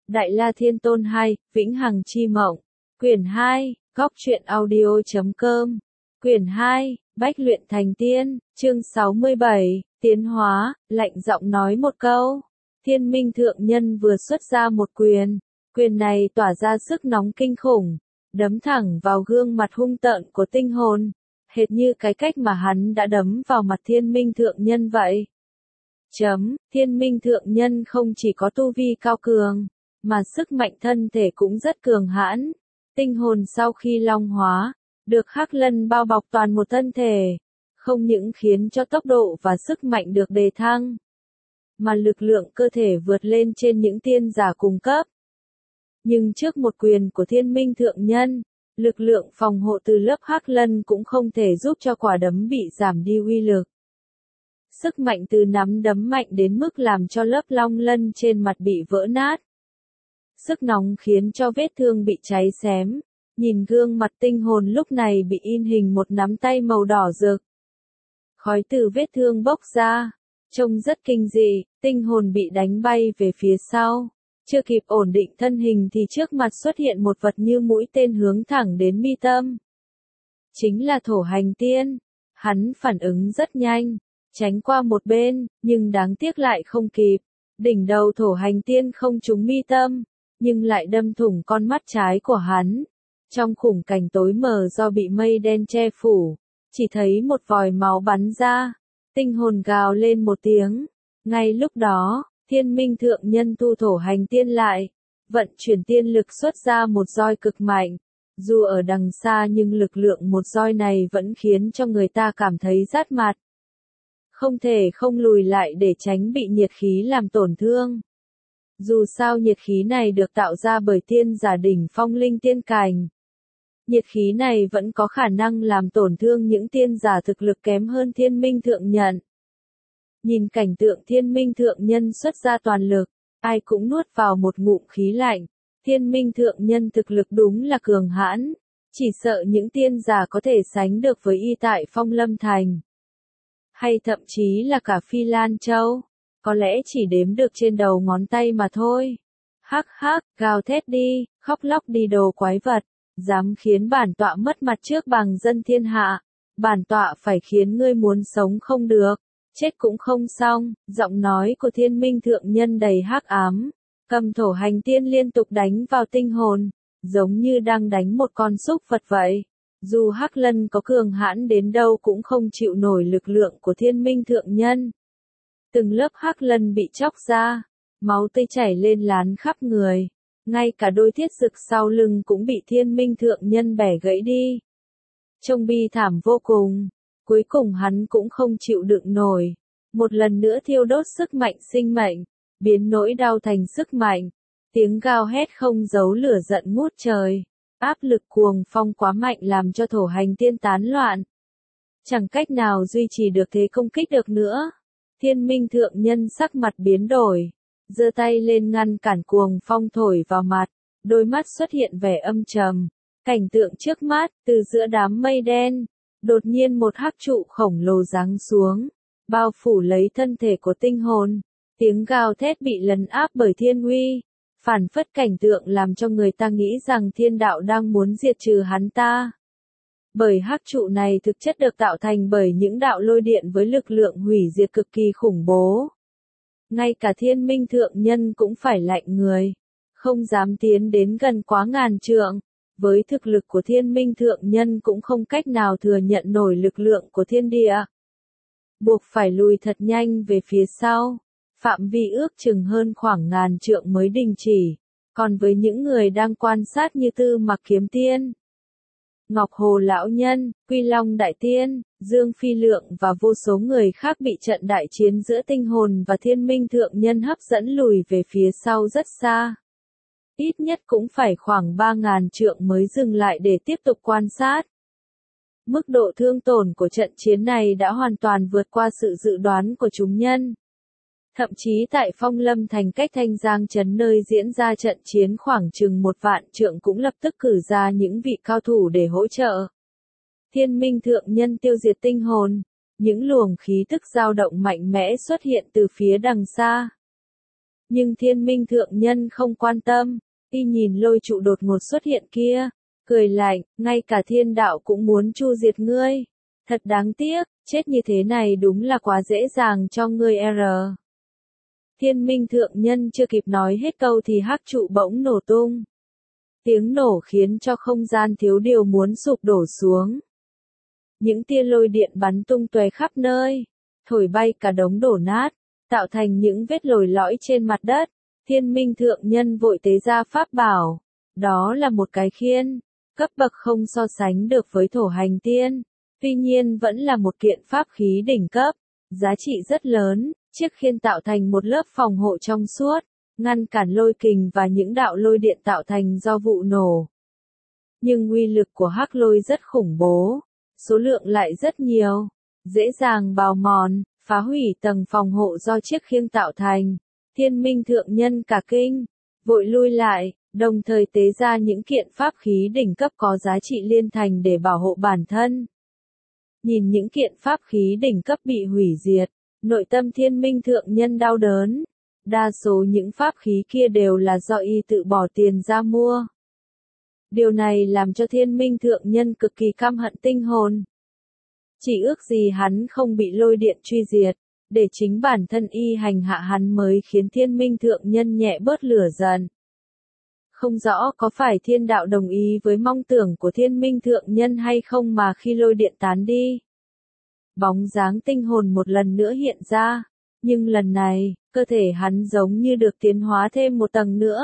Đại La Thiên Tôn 2, Vĩnh Hằng Chi Mộng. Quyển 2, Góc truyện audio.com. Quyển 2, Bách luyện thành tiên, chương 67, Tiến hóa, lạnh giọng nói một câu. Thiên Minh Thượng Nhân vừa xuất ra một quyền. Quyền này tỏa ra sức nóng kinh khủng, đấm thẳng vào gương mặt hung tợn của tinh hồn, hệt như cái cách mà hắn đã đấm vào mặt Thiên Minh Thượng Nhân vậy. Thiên Minh Thượng Nhân không chỉ có tu vi cao cường, mà sức mạnh thân thể cũng rất cường hãn. Tinh hồn sau khi long hóa, được Hắc Lân bao bọc toàn một thân thể, không những khiến cho tốc độ và sức mạnh được đề thăng, mà lực lượng cơ thể vượt lên trên những tiên giả cùng cấp. Nhưng trước một quyền của Thiên Minh Thượng Nhân, lực lượng phòng hộ từ lớp Hắc Lân cũng không thể giúp cho quả đấm bị giảm đi uy lực. Sức mạnh từ nắm đấm mạnh đến mức làm cho lớp long lân trên mặt bị vỡ nát. Sức nóng khiến cho vết thương bị cháy xém. Nhìn gương mặt tinh hồn lúc này bị in hình một nắm tay màu đỏ rực. Khói từ vết thương bốc ra, trông rất kinh dị, tinh hồn bị đánh bay về phía sau. Chưa kịp ổn định thân hình thì trước mặt xuất hiện một vật như mũi tên hướng thẳng đến mi tâm. Chính là Thổ Hành Tiên. Hắn phản ứng rất nhanh, tránh qua một bên, nhưng đáng tiếc lại không kịp. Đỉnh đầu Thổ Hành Tiên không trúng mi tâm, nhưng lại đâm thủng con mắt trái của hắn. Trong khung cảnh tối mờ do bị mây đen che phủ, chỉ thấy một vòi máu bắn ra. Tinh hồn gào lên một tiếng. Ngay lúc đó, Thiên Minh Thượng Nhân thu Thổ Hành Tiên lại, vận chuyển tiên lực xuất ra một roi cực mạnh. Dù ở đằng xa nhưng lực lượng một roi này vẫn khiến cho người ta cảm thấy rát mặt. Không thể không lùi lại để tránh bị nhiệt khí làm tổn thương. Dù sao nhiệt khí này được tạo ra bởi tiên giả đỉnh phong linh tiên cảnh. Nhiệt khí này vẫn có khả năng làm tổn thương những tiên giả thực lực kém hơn Thiên Minh Thượng Nhân. Nhìn cảnh tượng Thiên Minh Thượng Nhân xuất ra toàn lực, ai cũng nuốt vào một ngụm khí lạnh. Thiên Minh Thượng Nhân thực lực đúng là cường hãn, chỉ sợ những tiên giả có thể sánh được với y tại Phong Lâm Thành. Hay thậm chí là cả Phi Lan Châu, có lẽ chỉ đếm được trên đầu ngón tay mà thôi. Hắc hắc, gào thét đi, khóc lóc đi đồ quái vật, dám khiến bản tọa mất mặt trước bằng dân thiên hạ, bản tọa phải khiến ngươi muốn sống không được, chết cũng không xong. Giọng nói của Thiên Minh Thượng Nhân đầy hắc ám, cầm Thổ Hành Tiên liên tục đánh vào tinh hồn, giống như đang đánh một con súc vật vậy. Dù Hắc Lân có cường hãn đến đâu cũng không chịu nổi lực lượng của Thiên Minh Thượng Nhân. Từng lớp Hắc Lân bị chóc ra, máu tươi chảy lên lán khắp người, ngay cả đôi thiết dực sau lưng cũng bị Thiên Minh Thượng Nhân bẻ gãy đi. Trông bi thảm vô cùng, cuối cùng hắn cũng không chịu đựng nổi, một lần nữa thiêu đốt sức mạnh sinh mệnh, biến nỗi đau thành sức mạnh. Tiếng gào hét không giấu lửa giận ngút trời. Áp lực cuồng phong quá mạnh làm cho Thổ Hành Tiên tán loạn. Chẳng cách nào duy trì được thế công kích được nữa. Thiên Minh Thượng Nhân sắc mặt biến đổi, giơ tay lên ngăn cản cuồng phong thổi vào mặt, đôi mắt xuất hiện vẻ âm trầm. Cảnh tượng trước mắt, từ giữa đám mây đen, đột nhiên một hắc trụ khổng lồ giáng xuống, bao phủ lấy thân thể của tinh hồn. Tiếng gào thét bị lấn áp bởi thiên uy. Phản phất cảnh tượng làm cho người ta nghĩ rằng thiên đạo đang muốn diệt trừ hắn ta. Bởi hắc trụ này thực chất được tạo thành bởi những đạo lôi điện với lực lượng hủy diệt cực kỳ khủng bố. Ngay cả Thiên Minh Thượng Nhân cũng phải lạnh người, không dám tiến đến gần quá ngàn trượng. Với thực lực của Thiên Minh Thượng Nhân cũng không cách nào thừa nhận nổi lực lượng của thiên địa. Buộc phải lùi thật nhanh về phía sau. Phạm vi ước chừng hơn khoảng ngàn trượng mới đình chỉ, còn với những người đang quan sát như Tư Mặc Kiếm Tiên, Ngọc Hồ Lão Nhân, Quy Long Đại Tiên, Dương Phi Lượng và vô số người khác bị trận đại chiến giữa tinh hồn và Thiên Minh Thượng Nhân hấp dẫn lùi về phía sau rất xa. Ít nhất cũng phải khoảng 3.000 trượng mới dừng lại để tiếp tục quan sát. Mức độ thương tổn của trận chiến này đã hoàn toàn vượt qua sự dự đoán của chúng nhân. Thậm chí tại Phong Lâm Thành cách Thanh Giang Trấn nơi diễn ra trận chiến khoảng chừng 1.000 trượng cũng lập tức cử ra những vị cao thủ để hỗ trợ. Thiên Minh Thượng Nhân tiêu diệt tinh hồn, những luồng khí tức dao động mạnh mẽ xuất hiện từ phía đằng xa. Nhưng Thiên Minh Thượng Nhân không quan tâm, y nhìn lôi trụ đột ngột xuất hiện kia, cười lạnh, ngay cả thiên đạo cũng muốn chu diệt ngươi. Thật đáng tiếc, chết như thế này đúng là quá dễ dàng cho ngươi R. Thiên Minh Thượng Nhân chưa kịp nói hết câu thì hắc trụ bỗng nổ tung. Tiếng nổ khiến cho không gian thiếu điều muốn sụp đổ xuống. Những tia lôi điện bắn tung tóe khắp nơi, thổi bay cả đống đổ nát, tạo thành những vết lồi lõi trên mặt đất. Thiên Minh Thượng Nhân vội tế ra pháp bảo, đó là một cái khiên, cấp bậc không so sánh được với thổ hành tiên, tuy nhiên vẫn là một kiện pháp khí đỉnh cấp, giá trị rất lớn. Chiếc khiên tạo thành một lớp phòng hộ trong suốt, ngăn cản lôi kình và những đạo lôi điện tạo thành do vụ nổ. Nhưng uy lực của hắc lôi rất khủng bố, số lượng lại rất nhiều, dễ dàng bào mòn, phá hủy tầng phòng hộ do chiếc khiên tạo thành. Thiên Minh Thượng Nhân cả kinh, vội lui lại, đồng thời tế ra những kiện pháp khí đỉnh cấp có giá trị liên thành để bảo hộ bản thân. Nhìn những kiện pháp khí đỉnh cấp bị hủy diệt, nội tâm Thiên Minh Thượng Nhân đau đớn. Đa số những pháp khí kia đều là do y tự bỏ tiền ra mua. Điều này làm cho Thiên Minh Thượng Nhân cực kỳ căm hận tinh hồn. Chỉ ước gì hắn không bị lôi điện truy diệt, để chính bản thân y hành hạ hắn mới khiến Thiên Minh Thượng Nhân nhẹ bớt lửa giận. Không rõ có phải thiên đạo đồng ý với mong tưởng của Thiên Minh Thượng Nhân hay không mà khi lôi điện tán đi, bóng dáng tinh hồn một lần nữa hiện ra, nhưng lần này, cơ thể hắn giống như được tiến hóa thêm một tầng nữa.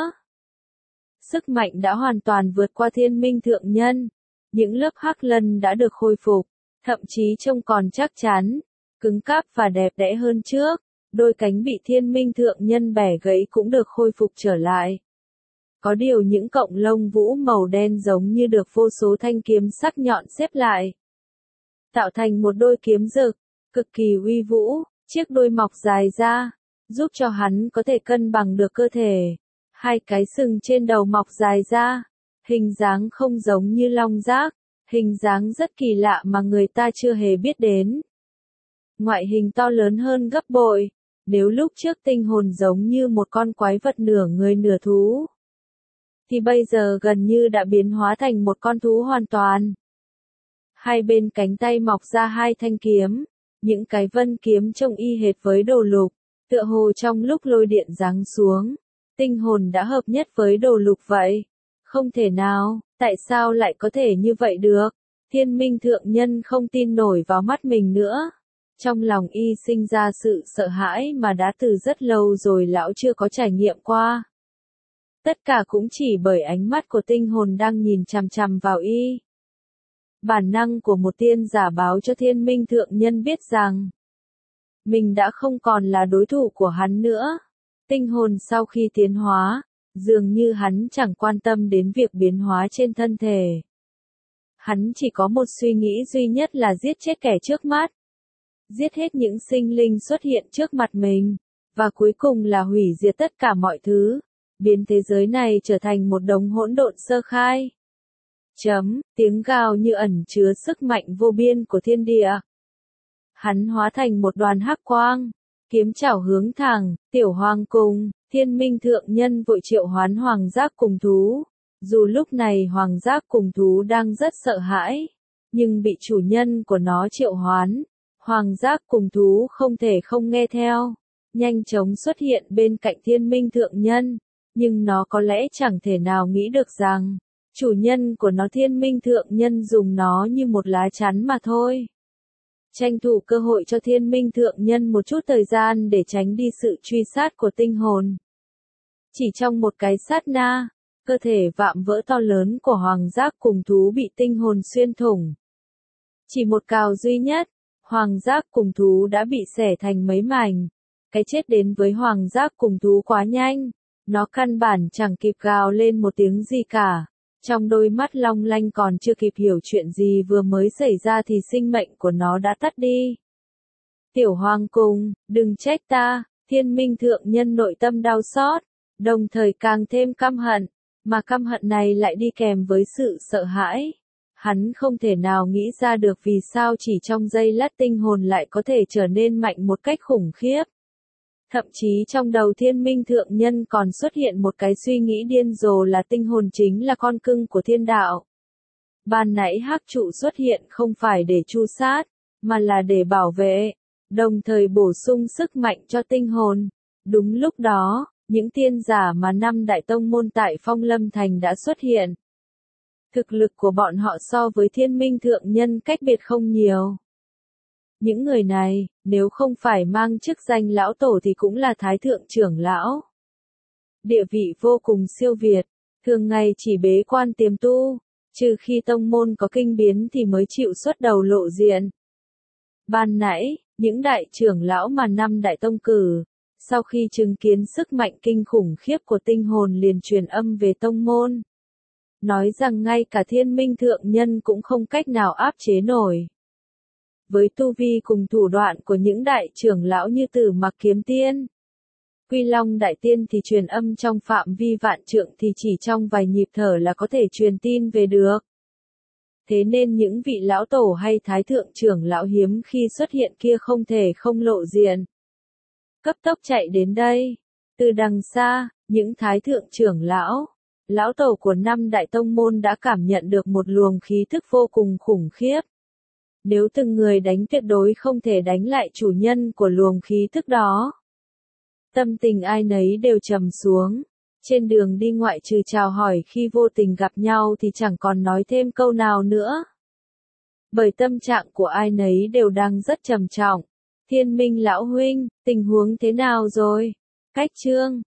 Sức mạnh đã hoàn toàn vượt qua Thiên Minh Thượng Nhân, những lớp hắc lân đã được khôi phục, thậm chí trông còn chắc chắn, cứng cáp và đẹp đẽ hơn trước, đôi cánh bị Thiên Minh Thượng Nhân bẻ gãy cũng được khôi phục trở lại. Có điều những cọng lông vũ màu đen giống như được vô số thanh kiếm sắc nhọn xếp lại, tạo thành một đôi kiếm rực, cực kỳ uy vũ, chiếc đuôi mọc dài ra, giúp cho hắn có thể cân bằng được cơ thể. Hai cái sừng trên đầu mọc dài ra, hình dáng không giống như long giác, hình dáng rất kỳ lạ mà người ta chưa hề biết đến. Ngoại hình to lớn hơn gấp bội, nếu lúc trước tinh hồn giống như một con quái vật nửa người nửa thú, thì bây giờ gần như đã biến hóa thành một con thú hoàn toàn. Hai bên cánh tay mọc ra hai thanh kiếm, những cái vân kiếm trông y hệt với đồ lục, tựa hồ trong lúc lôi điện giáng xuống, tinh hồn đã hợp nhất với đồ lục vậy. Không thể nào, tại sao lại có thể như vậy được? Thiên Minh Thượng Nhân không tin nổi vào mắt mình nữa. Trong lòng y sinh ra sự sợ hãi mà đã từ rất lâu rồi lão chưa có trải nghiệm qua. Tất cả cũng chỉ bởi ánh mắt của tinh hồn đang nhìn chằm chằm vào y. Bản năng của một tiên giả báo cho Thiên Minh Thượng Nhân biết rằng mình đã không còn là đối thủ của hắn nữa. Tinh hồn sau khi tiến hóa, dường như hắn chẳng quan tâm đến việc biến hóa trên thân thể. Hắn chỉ có một suy nghĩ duy nhất là giết chết kẻ trước mắt. Giết hết những sinh linh xuất hiện trước mặt mình, và cuối cùng là hủy diệt tất cả mọi thứ, biến thế giới này trở thành một đống hỗn độn sơ khai. Tiếng gào như ẩn chứa sức mạnh vô biên của thiên địa. Hắn hóa thành một đoàn hắc quang, kiếm chảo hướng thẳng, Tiểu Hoàng cùng, Thiên Minh Thượng Nhân vội triệu hoán Hoàng Giác cùng thú. Dù lúc này Hoàng Giác cùng thú đang rất sợ hãi, nhưng bị chủ nhân của nó triệu hoán, Hoàng Giác cùng thú không thể không nghe theo, nhanh chóng xuất hiện bên cạnh Thiên Minh Thượng Nhân, nhưng nó có lẽ chẳng thể nào nghĩ được rằng chủ nhân của nó Thiên Minh Thượng Nhân dùng nó như một lá chắn mà thôi. Tranh thủ cơ hội cho Thiên Minh Thượng Nhân một chút thời gian để tránh đi sự truy sát của tinh hồn. Chỉ trong một cái sát na, cơ thể vạm vỡ to lớn của Hoàng Giác cùng thú bị tinh hồn xuyên thủng. Chỉ một cào duy nhất, Hoàng Giác cùng thú đã bị xẻ thành mấy mảnh. Cái chết đến với Hoàng Giác cùng thú quá nhanh, nó căn bản chẳng kịp gào lên một tiếng gì cả. Trong đôi mắt long lanh còn chưa kịp hiểu chuyện gì vừa mới xảy ra thì sinh mệnh của nó đã tắt đi. Tiểu Hoàng cùng, đừng trách ta, Thiên Minh Thượng Nhân nội tâm đau xót, đồng thời càng thêm căm hận, mà căm hận này lại đi kèm với sự sợ hãi. Hắn không thể nào nghĩ ra được vì sao chỉ trong giây lát tinh hồn lại có thể trở nên mạnh một cách khủng khiếp. Thậm chí trong đầu Thiên Minh Thượng Nhân còn xuất hiện một cái suy nghĩ điên rồ là tinh hồn chính là con cưng của thiên đạo. Ban nãy hắc trụ xuất hiện không phải để tru sát, mà là để bảo vệ, đồng thời bổ sung sức mạnh cho tinh hồn. Đúng lúc đó, những tiên giả mà năm đại tông môn tại Phong Lâm Thành đã xuất hiện. Thực lực của bọn họ so với Thiên Minh Thượng Nhân cách biệt không nhiều. Những người này, nếu không phải mang chức danh lão tổ thì cũng là thái thượng trưởng lão. Địa vị vô cùng siêu việt, thường ngày chỉ bế quan tiềm tu, trừ khi tông môn có kinh biến thì mới chịu xuất đầu lộ diện. Ban nãy, những đại trưởng lão mà năm đại tông cử, sau khi chứng kiến sức mạnh kinh khủng khiếp của tinh hồn liền truyền âm về tông môn. Nói rằng ngay cả Thiên Minh Thượng Nhân cũng không cách nào áp chế nổi. Với tu vi cùng thủ đoạn của những đại trưởng lão như Tử Mặc Kiếm Tiên, Quy Long Đại Tiên thì truyền âm trong phạm vi vạn trượng thì chỉ trong vài nhịp thở là có thể truyền tin về được. Thế nên những vị lão tổ hay thái thượng trưởng lão hiếm khi xuất hiện kia không thể không lộ diện. Cấp tốc chạy đến đây. Từ đằng xa, những thái thượng trưởng lão tổ của năm đại tông môn đã cảm nhận được một luồng khí thức vô cùng khủng khiếp. Nếu từng người đánh tuyệt đối không thể đánh lại chủ nhân của luồng khí thức đó. Tâm tình ai nấy đều trầm xuống. Trên đường đi ngoại trừ chào hỏi khi vô tình gặp nhau thì chẳng còn nói thêm câu nào nữa. Bởi tâm trạng của ai nấy đều đang rất trầm trọng. Thiên Minh lão huynh, tình huống thế nào rồi? Cách chương